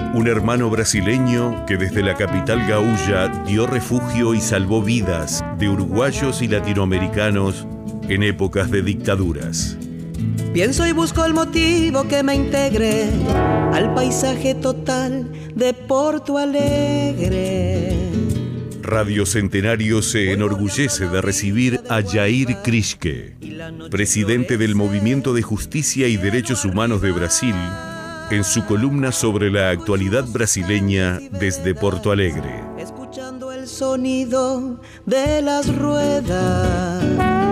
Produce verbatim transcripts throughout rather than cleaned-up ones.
Un hermano brasileño que desde la capital gaúcha dio refugio y salvó vidas de uruguayos y latinoamericanos en épocas de dictaduras. Pienso y busco el motivo que me integre al paisaje total de Porto Alegre. Radio Centenario se enorgullece de recibir a Jair Krischke, presidente del Movimiento de Justicia y Derechos Humanos de Brasil, en su columna sobre la actualidad brasileña desde Porto Alegre. Escuchando el sonido de las ruedas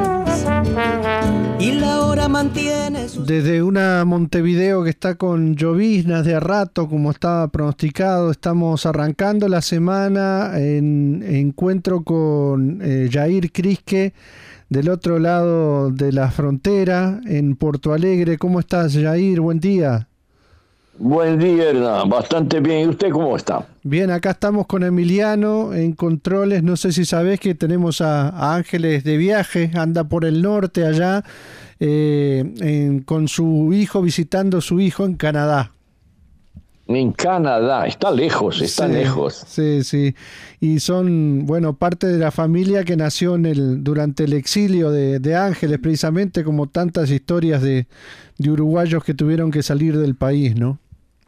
y la hora mantiene sus... Desde una Montevideo que está con lloviznas de a rato, como estaba pronosticado, estamos arrancando la semana en encuentro con eh, Jair Krischke del otro lado de la frontera, en Porto Alegre. ¿Cómo estás, Jair? Buen día. Buen día, Hernán. Bastante bien. ¿Y usted cómo está? Bien, acá estamos con Emiliano en controles. No sé si sabés que tenemos a, a Ángeles de viaje, anda por el norte allá, eh, en, con su hijo, visitando a su hijo en Canadá. En Canadá, está lejos, está sí, lejos. Sí, sí. Y son, bueno, parte de la familia que nació en el, durante el exilio de, de Ángeles, precisamente, como tantas historias de, de uruguayos que tuvieron que salir del país, ¿no?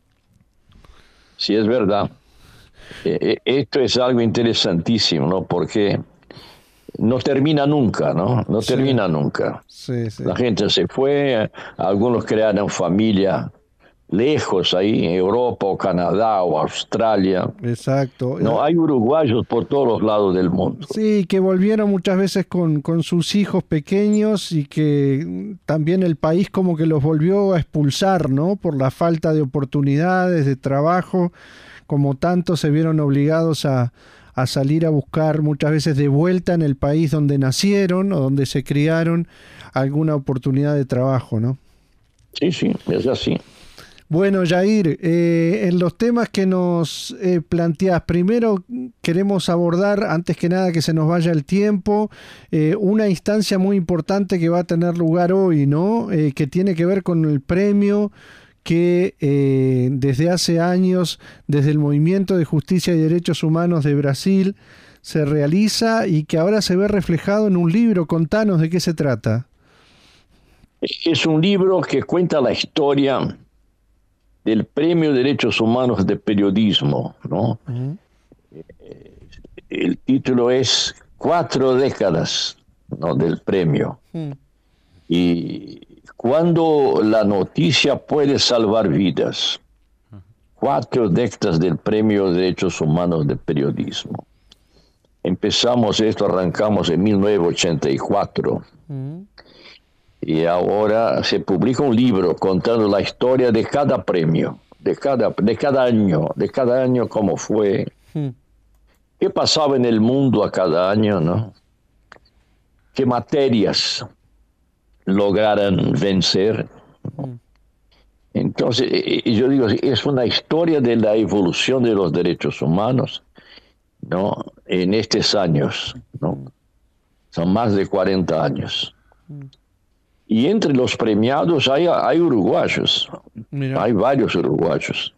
Sí, es verdad. Eh, esto es algo interesantísimo, ¿no? Porque no termina nunca, ¿no? No sí. termina nunca. Sí, sí. La gente se fue, algunos crearon familia lejos ahí, en Europa o Canadá o Australia. Exacto. No, hay uruguayos por todos los lados del mundo. Sí, que volvieron muchas veces con, con sus hijos pequeños y que también el país como que los volvió a expulsar, ¿no? Por la falta de oportunidades, de trabajo, como tantos se vieron obligados a, a salir a buscar muchas veces de vuelta en el país donde nacieron o donde se criaron alguna oportunidad de trabajo, ¿no? Sí, sí, es así. Bueno, Jair, eh, en los temas que nos eh, planteás, primero queremos abordar, antes que nada que se nos vaya el tiempo, eh, una instancia muy importante que va a tener lugar hoy, ¿no? Eh, que tiene que ver con el premio que eh, desde hace años, desde el Movimiento de Justicia y Derechos Humanos de Brasil, se realiza y que ahora se ve reflejado en un libro. Contanos de qué se trata. Es un libro que cuenta la historia del Premio de Derechos Humanos de Periodismo, ¿no? Uh-huh. El título es Cuatro décadas, ¿no?, del premio. Uh-huh. Y cuando la noticia puede salvar vidas. Uh-huh. Cuatro décadas del Premio de Derechos Humanos de Periodismo. Empezamos esto, arrancamos en mil novecientos ochenta y cuatro. Uh-huh. Y ahora se publica un libro contando la historia de cada premio, de cada, de cada año, de cada año cómo fue, hmm. qué pasaba en el mundo a cada año, ¿no? Qué materias lograron vencer. Hmm. Entonces, yo digo, es una historia de la evolución de los derechos humanos, ¿no? En estos años, ¿no? Son más de cuarenta años. Hmm. Y entre los premiados hay, hay uruguayos. Mira. Hay varios uruguayos.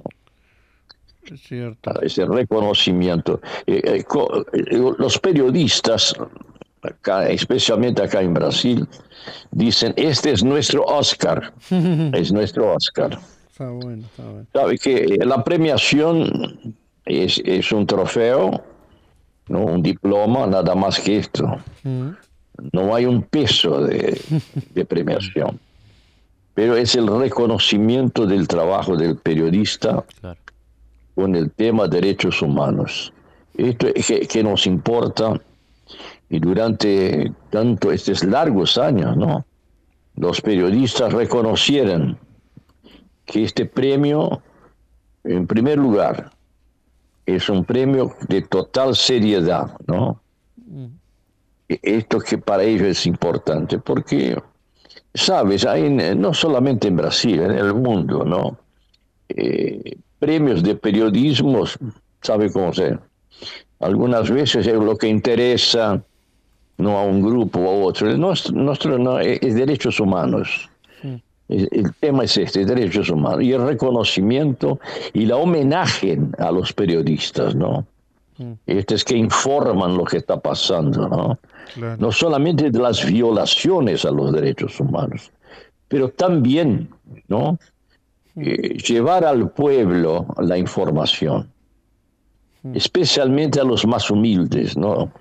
Es cierto. Ese reconocimiento. Eh, eh, co, eh, los periodistas, acá, especialmente acá en Brasil, dicen, este es nuestro Oscar. Es nuestro Oscar. Está bueno, está bueno. Sabe que la premiación es, es un trofeo, ¿no? Un diploma, nada más que esto. Uh-huh. No hay un peso de, de premiación, pero es el reconocimiento del trabajo del periodista, claro, con el tema derechos humanos. Esto es que, que nos importa, y durante tanto estos largos años, ¿no?, los periodistas reconocieron que este premio, en primer lugar, es un premio de total seriedad, ¿no? Mm. Esto que para ellos es importante, porque, sabes, hay, no solamente en Brasil, en el mundo, ¿no? Eh, premios de periodismo, ¿sabe cómo ser? Algunas veces es lo que interesa, no a un grupo o a otro. Nuestro, nuestro no, es derechos humanos. Sí. El tema es este, derechos humanos, y el reconocimiento y la homenaje a los periodistas, ¿no? Mm. Estos que informan lo que está pasando, ¿no? Claro. No solamente de las violaciones a los derechos humanos, pero también, ¿no? Mm. Eh, llevar al pueblo la información, mm. especialmente a los más humildes, ¿no?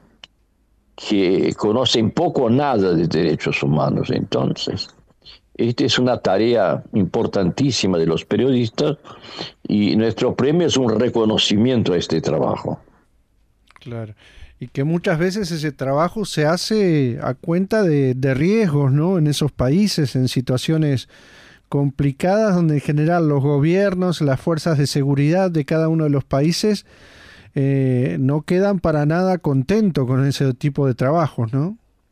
Que conocen poco o nada de derechos humanos. Entonces, esta es una tarea importantísima de los periodistas y nuestro premio es un reconocimiento a este trabajo. Claro, y que muchas veces ese trabajo se hace a cuenta de, de riesgos, ¿no? En esos países, en situaciones complicadas donde en general los gobiernos, las fuerzas de seguridad de cada uno de los países eh, no quedan para nada contentos con ese tipo de trabajos, ¿no?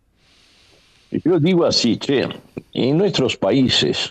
Yo digo así, che, en nuestros países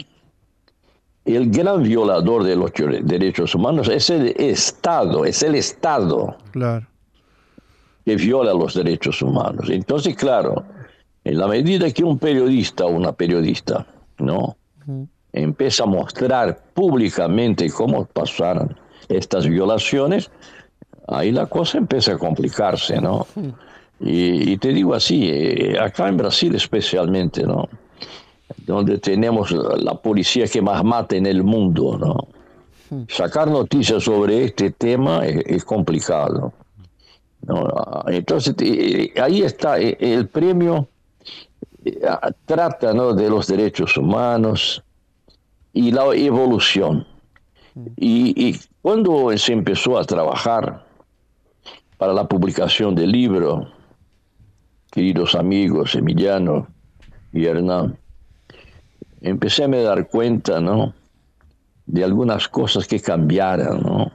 el gran violador de los derechos humanos es el Estado, es el Estado claro. que viola los derechos humanos. Entonces, claro, en la medida que un periodista o una periodista, ¿no? Uh-huh. empieza a mostrar públicamente cómo pasaron estas violaciones, ahí la cosa empieza a complicarse, ¿no? Uh-huh. Y, y te digo así, eh, acá en Brasil especialmente, ¿no? Donde tenemos la policía que más mata en el mundo, ¿no? Sacar noticias sobre este tema es, es complicado, ¿no? Entonces, eh, ahí está, eh, el premio eh, trata, ¿no? de los derechos humanos y la evolución. Y, y cuando se empezó a trabajar para la publicación del libro, queridos amigos Emiliano y Hernán, empecé a me dar cuenta, ¿no? de algunas cosas que cambiaron, ¿no?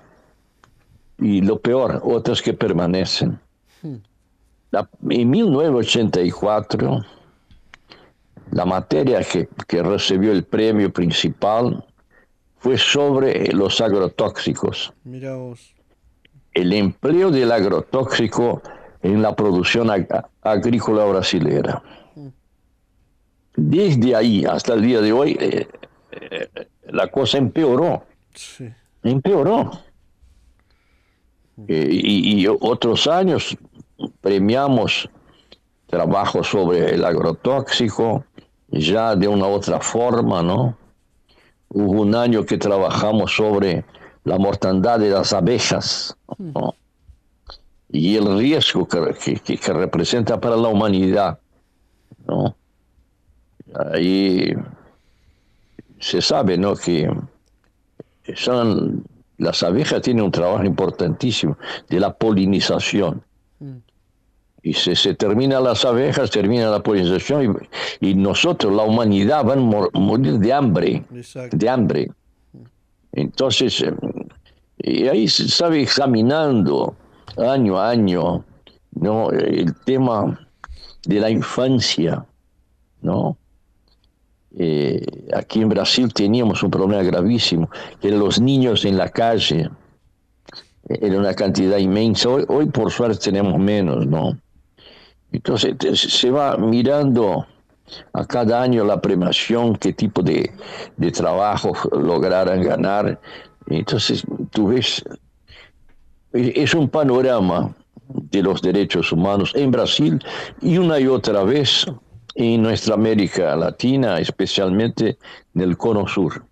Y lo peor, otras que permanecen. Hmm. La, en mil novecientos ochenta y cuatro, la materia que, que recibió el premio principal fue sobre los agrotóxicos. Mira vos. El empleo del agrotóxico en la producción ag- agrícola brasilera. Desde ahí hasta el día de hoy, eh, eh, la cosa empeoró. Sí. Empeoró. Eh, y, y otros años premiamos trabajo sobre el agrotóxico, ya de una otra forma, ¿no? Hubo un año que trabajamos sobre la mortandad de las abejas, ¿no? Y el riesgo que, que, que representa para la humanidad, ¿no? Ahí se sabe, ¿no? que son, las abejas tienen un trabajo importantísimo de la polinización. Mm. Y si se terminan las abejas, termina la polinización y, y nosotros, la humanidad, van a mor- morir de hambre. Exacto. De hambre. Entonces, y ahí se sabe examinando año a año, ¿no? el tema de la infancia, ¿no? Eh, aquí en Brasil teníamos un problema gravísimo, que los niños en la calle era una cantidad inmensa. Hoy, hoy por suerte tenemos menos, ¿no? Entonces te, se va mirando a cada año la premiación, qué tipo de, de trabajo lograran ganar. Entonces tú ves, es un panorama de los derechos humanos en Brasil y una y otra vez en nuestra América Latina, especialmente en el Cono Sur.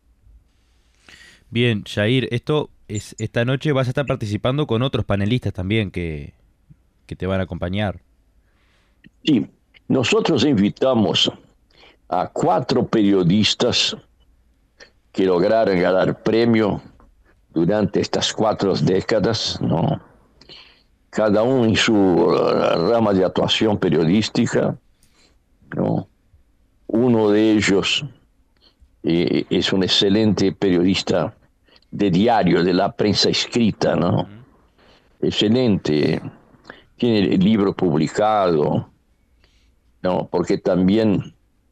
Bien, Jair, esto es, esta noche vas a estar participando con otros panelistas también que, que te van a acompañar. Sí, nosotros invitamos a cuatro periodistas que lograron ganar premio durante estas cuatro décadas, ¿no? Cada uno en su rama de actuación periodística, ¿no? Uno de ellos eh, es un excelente periodista de diario, de la prensa escrita, ¿no? Excelente, tiene el libro publicado, ¿no? Porque también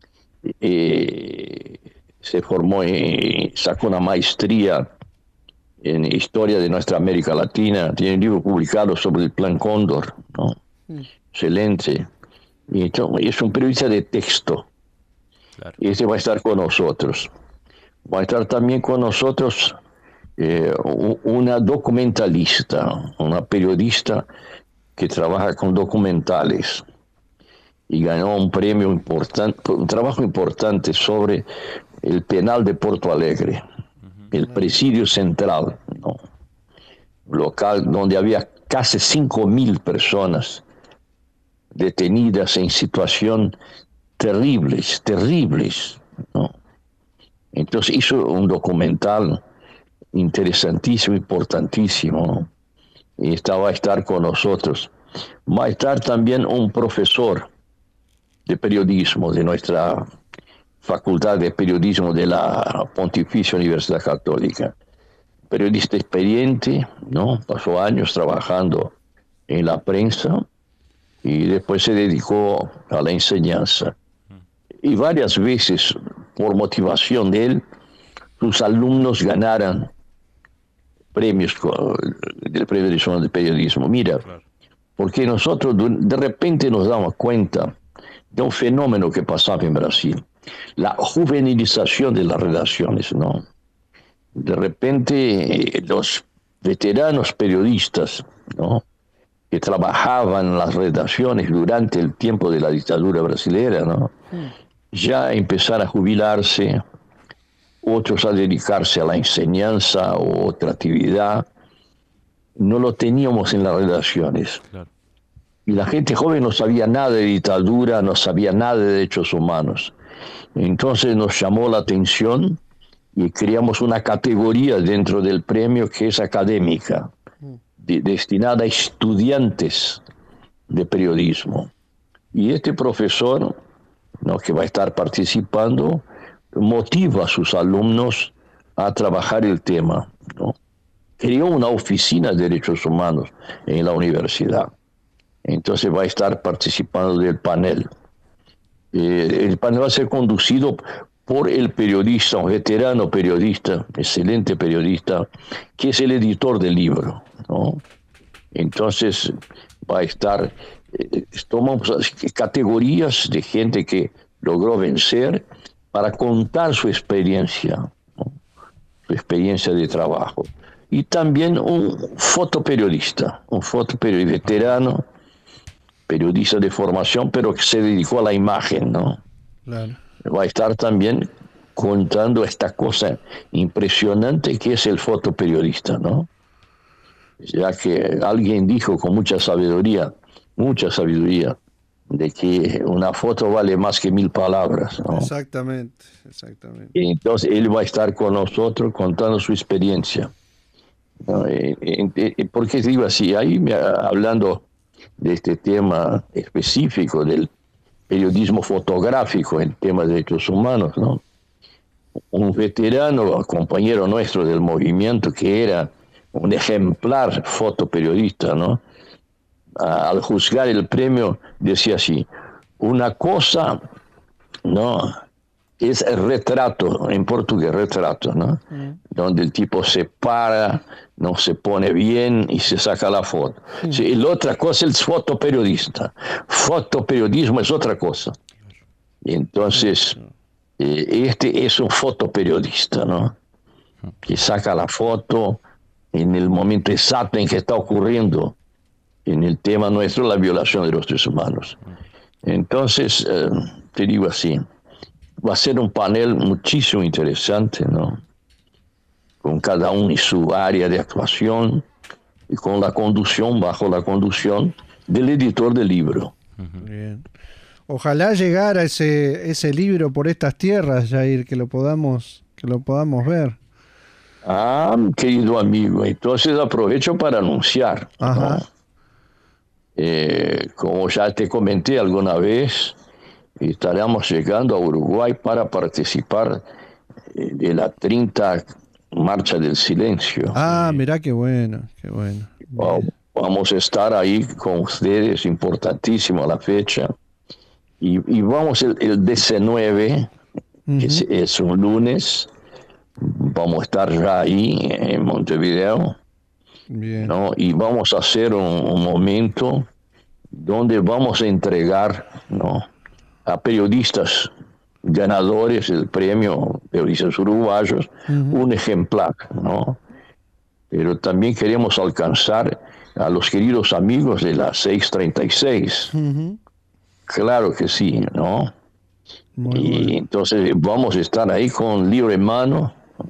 eh, se formó, en, sacó una maestría en historia de nuestra América Latina, tiene un libro publicado sobre el Plan Cóndor, ¿no? Mm. Excelente. Y entonces, es un periodista de texto. Claro. Y este va a estar con nosotros. Va a estar también con nosotros eh, una documentalista, una periodista que trabaja con documentales y ganó un premio importante, un trabajo importante sobre el penal de Porto Alegre, uh-huh. el presidio central, ¿no? Local donde había casi cinco mil personas detenidas en situación terribles, terribles, ¿no? Entonces hizo un documental interesantísimo, importantísimo, ¿no? Y esta va a estar con nosotros. Va a estar también un profesor de periodismo de nuestra Facultad de Periodismo de la Pontificia Universidad Católica. Periodista experiente, ¿no? Pasó años trabajando en la prensa y después se dedicó a la enseñanza. Y varias veces, por motivación de él, sus alumnos ganaran premios del Premio Nacional de Periodismo. Mira, porque nosotros de repente nos damos cuenta de un fenómeno que pasaba en Brasil, la juvenilización de las redacciones, ¿no? De repente los veteranos periodistas, ¿no?, que trabajaban en las redacciones durante el tiempo de la dictadura brasileña, ¿no?, ya empezaron a jubilarse, otros a dedicarse a la enseñanza o otra actividad. No lo teníamos en las redacciones. Claro. Y la gente joven no sabía nada de dictadura, no sabía nada de derechos humanos. Entonces nos llamó la atención y creamos una categoría dentro del premio que es académica, de, destinada a estudiantes de periodismo. Y este profesor, ¿no?, que va a estar participando, motiva a sus alumnos a trabajar el tema, ¿no? Creó una oficina de derechos humanos en la universidad. Entonces va a estar participando del panel. Eh, el panel va a ser conducido por el periodista, un veterano periodista, excelente periodista, que es el editor del libro, ¿no? Entonces va a estar, eh, tomamos categorías de gente que logró vencer para contar su experiencia, ¿no?, su experiencia de trabajo. Y también un fotoperiodista, un fotoperiodista veterano, periodista de formación, pero que se dedicó a la imagen, ¿no? Claro. Va a estar también contando esta cosa impresionante que es el fotoperiodista, ¿no? Ya que alguien dijo con mucha sabiduría, mucha sabiduría, de que una foto vale más que mil palabras, ¿no? Exactamente, exactamente. Y entonces él va a estar con nosotros contando su experiencia, ¿no? Eh, eh, ¿Por qué digo así? Ahí me, hablando de este tema específico del periodismo fotográfico, el tema de derechos humanos, ¿no? Un veterano, compañero nuestro del movimiento, que era un ejemplar fotoperiodista, ¿no?, al juzgar el premio decía así: una cosa, ¿no?, es el retrato, en portugués retrato, ¿no?, mm. donde el tipo se para, no se pone bien y se saca la foto. Mm. Sí, y la otra cosa es el fotoperiodista. Fotoperiodismo es otra cosa. Y entonces, eh, este es un fotoperiodista, ¿no?, que saca la foto en el momento exacto en que está ocurriendo en el tema nuestro la violación de los derechos humanos. Entonces, eh, te digo así, va a ser un panel muchísimo interesante, ¿no?, con cada uno en su área de actuación y con la conducción, bajo la conducción del editor del libro. Bien. Ojalá llegara ese ese libro por estas tierras, Jair, que lo podamos que lo podamos ver. Ah, querido amigo, entonces aprovecho para anunciar, Ajá. ¿no? Eh, como ya te comenté alguna vez, estaremos llegando a Uruguay para participar eh, de la treinta Marcha del Silencio. Ah, mirá qué bueno, qué bueno. Bien. Vamos a estar ahí con ustedes, importantísimo la fecha. Y, y vamos el, el diecinueve, uh-huh. que es, es un lunes, vamos a estar ya ahí en Montevideo. Bien. ¿No? Y vamos a hacer un, un momento donde vamos a entregar, ¿no?, a periodistas ganadores del premio Periodistas Uruguayos, uh-huh. un ejemplar, ¿no? Pero también queremos alcanzar a los queridos amigos de la seiscientos treinta y seis. Uh-huh. Claro que sí, ¿no? Muy y bueno. Entonces vamos a estar ahí con libro en mano.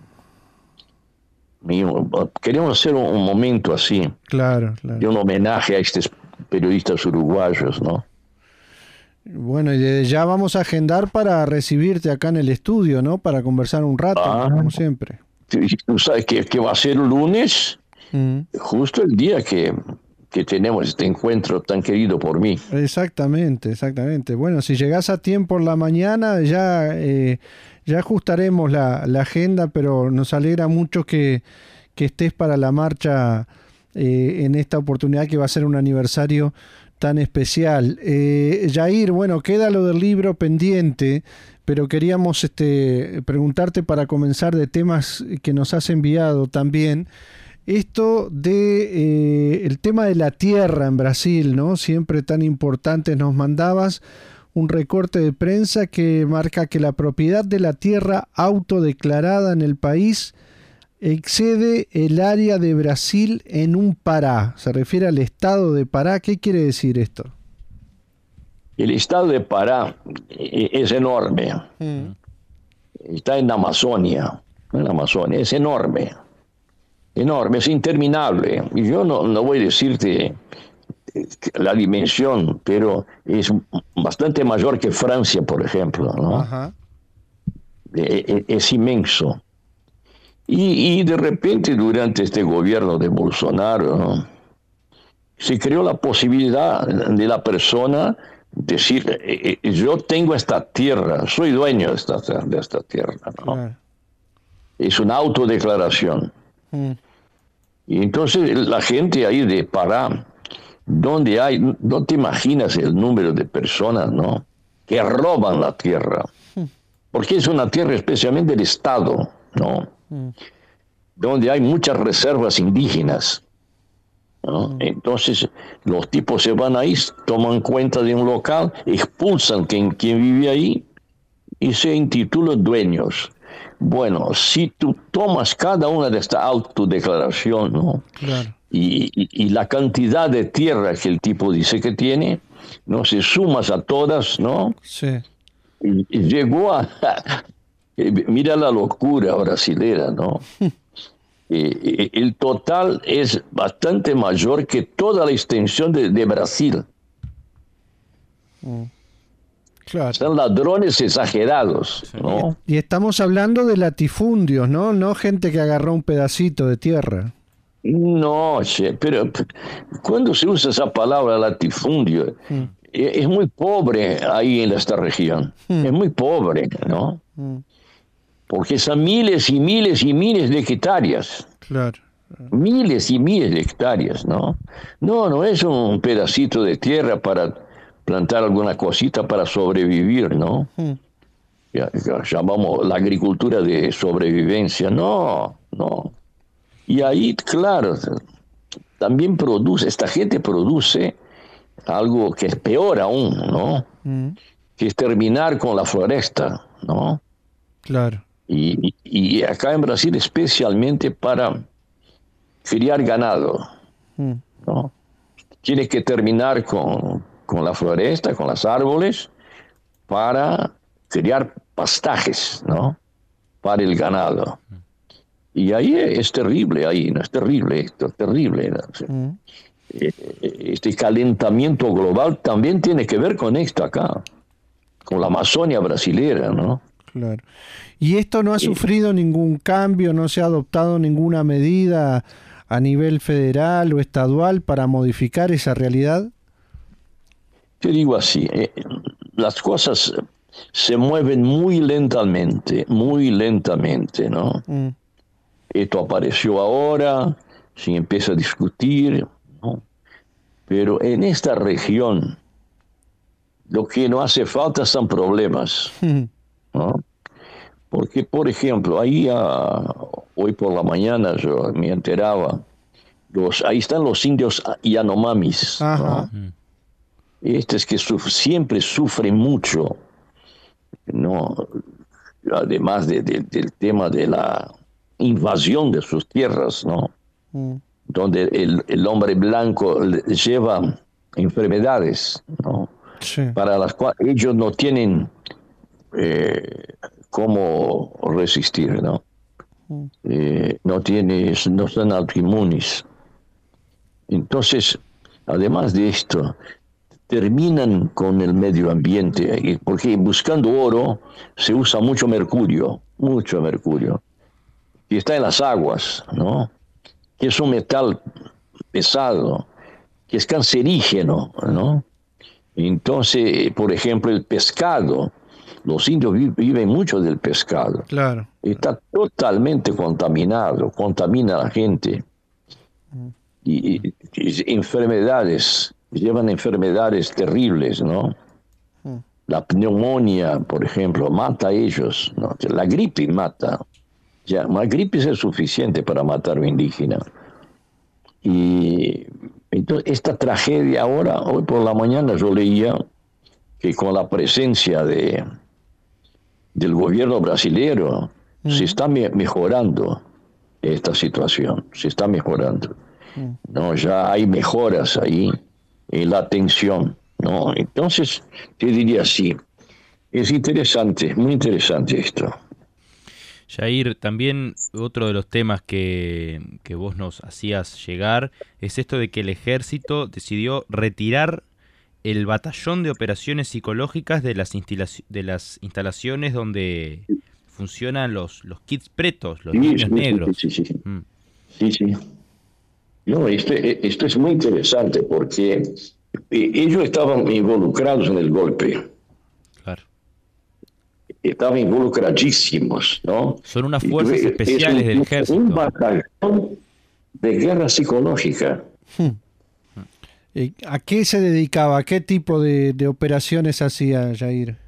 Queremos hacer un, un momento así, claro, claro, de un homenaje a estos periodistas uruguayos, ¿no? Bueno, y desde ya vamos a agendar para recibirte acá en el estudio, ¿no? Para conversar un rato, ah, como siempre. ¿Tú sabes que, que va a ser el lunes? Mm. Justo el día que, que tenemos este encuentro tan querido por mí. Exactamente, exactamente. Bueno, si llegás a tiempo en la mañana, ya, eh, ya ajustaremos la, la agenda, pero nos alegra mucho que, que estés para la marcha eh, en esta oportunidad que va a ser un aniversario tan especial. Eh, Jair, bueno, queda lo del libro pendiente, pero queríamos este, preguntarte para comenzar de temas que nos has enviado también. Esto de eh, el tema de la tierra en Brasil, ¿no? Siempre tan importante. Nos mandabas un recorte de prensa que marca que la propiedad de la tierra autodeclarada en el país excede el área de Brasil en un Pará. Se refiere al estado de Pará. ¿Qué quiere decir esto? El estado de Pará es enorme. Mm. Está en la Amazonia. En la Amazonia. Es enorme. Enorme, es interminable. Y yo no, no voy a decirte la dimensión, pero es bastante mayor que Francia, por ejemplo, ¿no? Ajá. Es, es inmenso. Y, y de repente, durante este gobierno de Bolsonaro, ¿no?, se creó la posibilidad de la persona decir, eh, eh, yo tengo esta tierra, soy dueño de esta, de esta tierra, ¿no? Claro. Es una autodeclaración. Mm. Y entonces la gente ahí de Pará, donde hay, no te imaginas el número de personas, ¿no?, que roban la tierra, mm. porque es una tierra especialmente del Estado, ¿no?, mm. donde hay muchas reservas indígenas, ¿no? Mm. Entonces los tipos se van ahí, toman cuenta de un local, expulsan quien, quien vive ahí y se intitulan dueños. Bueno, si tú tomas cada una de estas autodeclaraciones, ¿no?, claro, y, y, y la cantidad de tierra que el tipo dice que tiene, no se sumas a todas, ¿no? Sí. Y, y llegó a... Mira la locura brasilera, ¿no? eh, el total es bastante mayor que toda la extensión de, de Brasil. Mm. Claro. Son ladrones exagerados, ¿no? Y estamos hablando de latifundios, ¿no? No gente que agarró un pedacito de tierra. No, pero cuando se usa esa palabra latifundio, mm. es muy pobre ahí en esta región. Mm. Es muy pobre, ¿no? Mm. Porque son miles y miles y miles de hectáreas. Claro. Miles y miles de hectáreas, ¿no? No, no es un pedacito de tierra para plantar alguna cosita para sobrevivir, ¿no? Mm. Ya, ya llamamos la agricultura de sobrevivencia. No, no. Y ahí, claro, también produce, esta gente produce algo que es peor aún, ¿no? Mm. Que es terminar con la floresta, ¿no? Claro. Y, y acá en Brasil especialmente para criar ganado, mm. ¿no? Tienes que terminar con, con la floresta, con los árboles, para criar pastajes, ¿no?, para el ganado. Y ahí es terrible, ahí, ¿no? Es terrible esto, es terrible, ¿no? Mm. Este calentamiento global también tiene que ver con esto acá, con la Amazonia brasilera, ¿no? Claro. ¿Y esto no ha sufrido ningún cambio, no se ha adoptado ninguna medida a nivel federal o estadual para modificar esa realidad? Te digo así, eh, las cosas se mueven muy lentamente, muy lentamente, ¿no? Mm. Esto apareció ahora, se empieza a discutir, ¿no? Pero en esta región lo que no hace falta son problemas, ¿no? Porque, por ejemplo, ahí a, hoy por la mañana yo me enteraba, los, ahí están los indios Yanomamis, ¿no? Estos que suf- siempre sufren mucho ¿no? Además de, de, del tema de la invasión de sus tierras, ¿no? Mm. Donde el, el hombre blanco lleva enfermedades, ¿no? Sí. Para las cuales ellos no tienen eh, cómo resistir, ¿no? Mm. Eh, no tienen, no son autoinmunes. Entonces, además de esto, terminan con el medio ambiente, porque buscando oro se usa mucho mercurio, mucho mercurio, y está en las aguas, ¿no? Que es un metal pesado, que es cancerígeno, ¿no? Entonces, por ejemplo, el pescado, los indios viven mucho del pescado. Claro. Está totalmente contaminado, contamina a la gente. Y, y, y enfermedades, llevan enfermedades terribles, ¿no? Mm. La neumonía, por ejemplo, mata a ellos, ¿no? La gripe mata. Ya, la gripe es suficiente para matar a un indígena. Y entonces esta tragedia ahora, hoy por la mañana yo leía que con la presencia de, del gobierno brasileño mm. se está me- mejorando esta situación, se está mejorando. Mm. No, ya hay mejoras ahí en la atención, ¿no? Entonces, te diría así, es interesante, muy interesante esto. Jair, también otro de los temas que, que vos nos hacías llegar es esto de que el ejército decidió retirar el batallón de operaciones psicológicas de las, instala- de las instalaciones donde funcionan los, los kids pretos, los sí, niños sí, negros. Sí, sí, sí. Mm. sí, sí. No, esto, esto es muy interesante porque ellos estaban involucrados en el golpe. Claro. Estaban involucradísimos, ¿no? Son unas fuerzas y, especiales un, del ejército. Un batallón de guerra psicológica. Hmm. ¿A qué se dedicaba? ¿A qué tipo de, de operaciones hacía, Jair?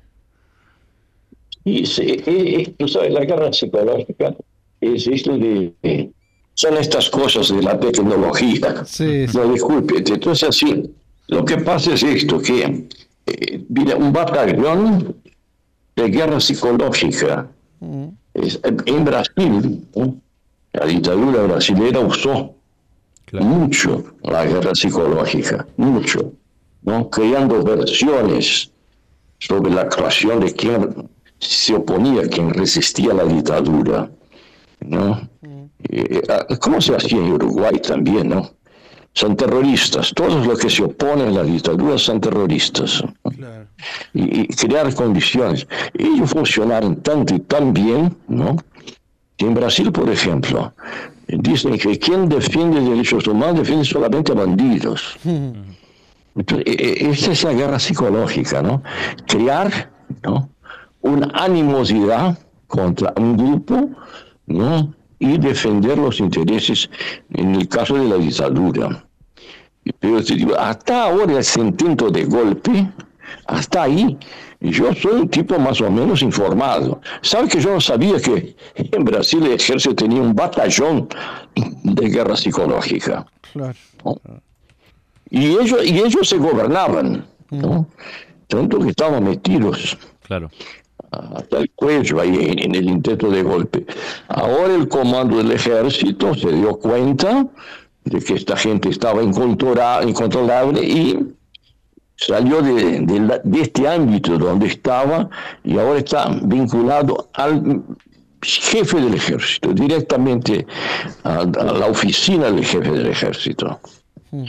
Y sí, eh, tú sabes, la guerra psicológica es esto de... Eh, son estas cosas de la tecnología. Sí, sí. No, disculpe. Entonces, así, lo que pasa es esto, que eh, mira, un batallón de guerra psicológica. Mm. Es, en Brasil, ¿no? La dictadura brasileña usó claro. mucho la guerra psicológica, mucho, ¿no? Creando versiones sobre la creación de quien se oponía, quien resistía a la dictadura, ¿no? Mm. Eh, ¿Cómo se hacía en Uruguay también, no? Son terroristas, todos los que se oponen a la dictadura son terroristas. Claro. Y, y crear condiciones. Ellos funcionaron tanto y tan bien, ¿no? Que en Brasil, por ejemplo, dicen que quien defiende derechos humanos defiende solamente a bandidos. Mm. Entonces, esa es la guerra psicológica, ¿no? Crear, ¿no? Una animosidad contra un grupo, ¿no? Y defender los intereses en el caso de la dictadura. Pero te digo, hasta ahora ese intento de golpe, hasta ahí, yo soy un tipo más o menos informado. ¿Sabe que yo no sabía que en Brasil el ejército tenía un batallón de guerra psicológica? Claro. ¿No? Y ellos, y ellos se gobernaban, ¿no? Tanto que estaban metidos. Claro. Hasta el cuello ahí en, en el intento de golpe. Ahora el comando del ejército se dio cuenta de que esta gente estaba incontrolable y salió de, de, de este ámbito donde estaba y ahora está vinculado al jefe del ejército, directamente a, a la oficina del jefe del ejército. Hmm.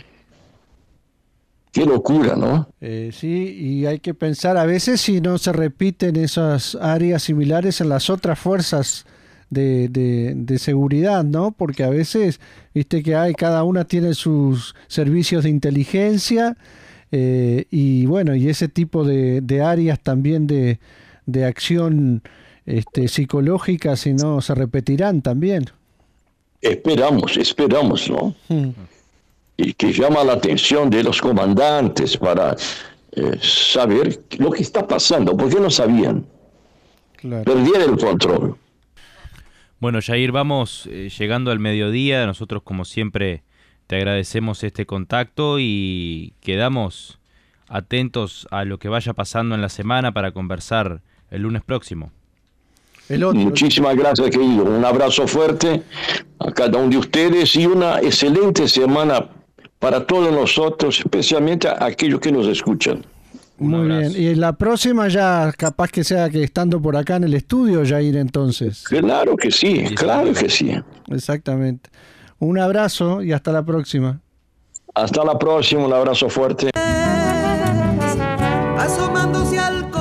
Qué locura, ¿no? Eh, sí, y hay que pensar a veces si no se repiten esas áreas similares en las otras fuerzas de, de, de seguridad, ¿no? Porque a veces, viste que hay, cada una tiene sus servicios de inteligencia eh, y bueno, y ese tipo de, de áreas también de, de acción este, psicológica, si no se repetirán también. Esperamos, esperamos, ¿no? Hmm. Y que llama la atención de los comandantes para eh, saber lo que está pasando, porque no sabían. Claro. Perdieron el control. Bueno, Jair, vamos eh, llegando al mediodía. Nosotros, como siempre, te agradecemos este contacto y quedamos atentos a lo que vaya pasando en la semana para conversar el lunes próximo. El otro. Muchísimas gracias, querido. Un abrazo fuerte a cada uno de ustedes y una excelente semana para todos nosotros, especialmente a aquellos que nos escuchan. Muy bien. Y la próxima ya capaz que sea que estando por acá en el estudio, Jair, entonces. Claro que sí, claro que sí. Exactamente. Un abrazo y hasta la próxima. Hasta la próxima, un abrazo fuerte. Asomándose al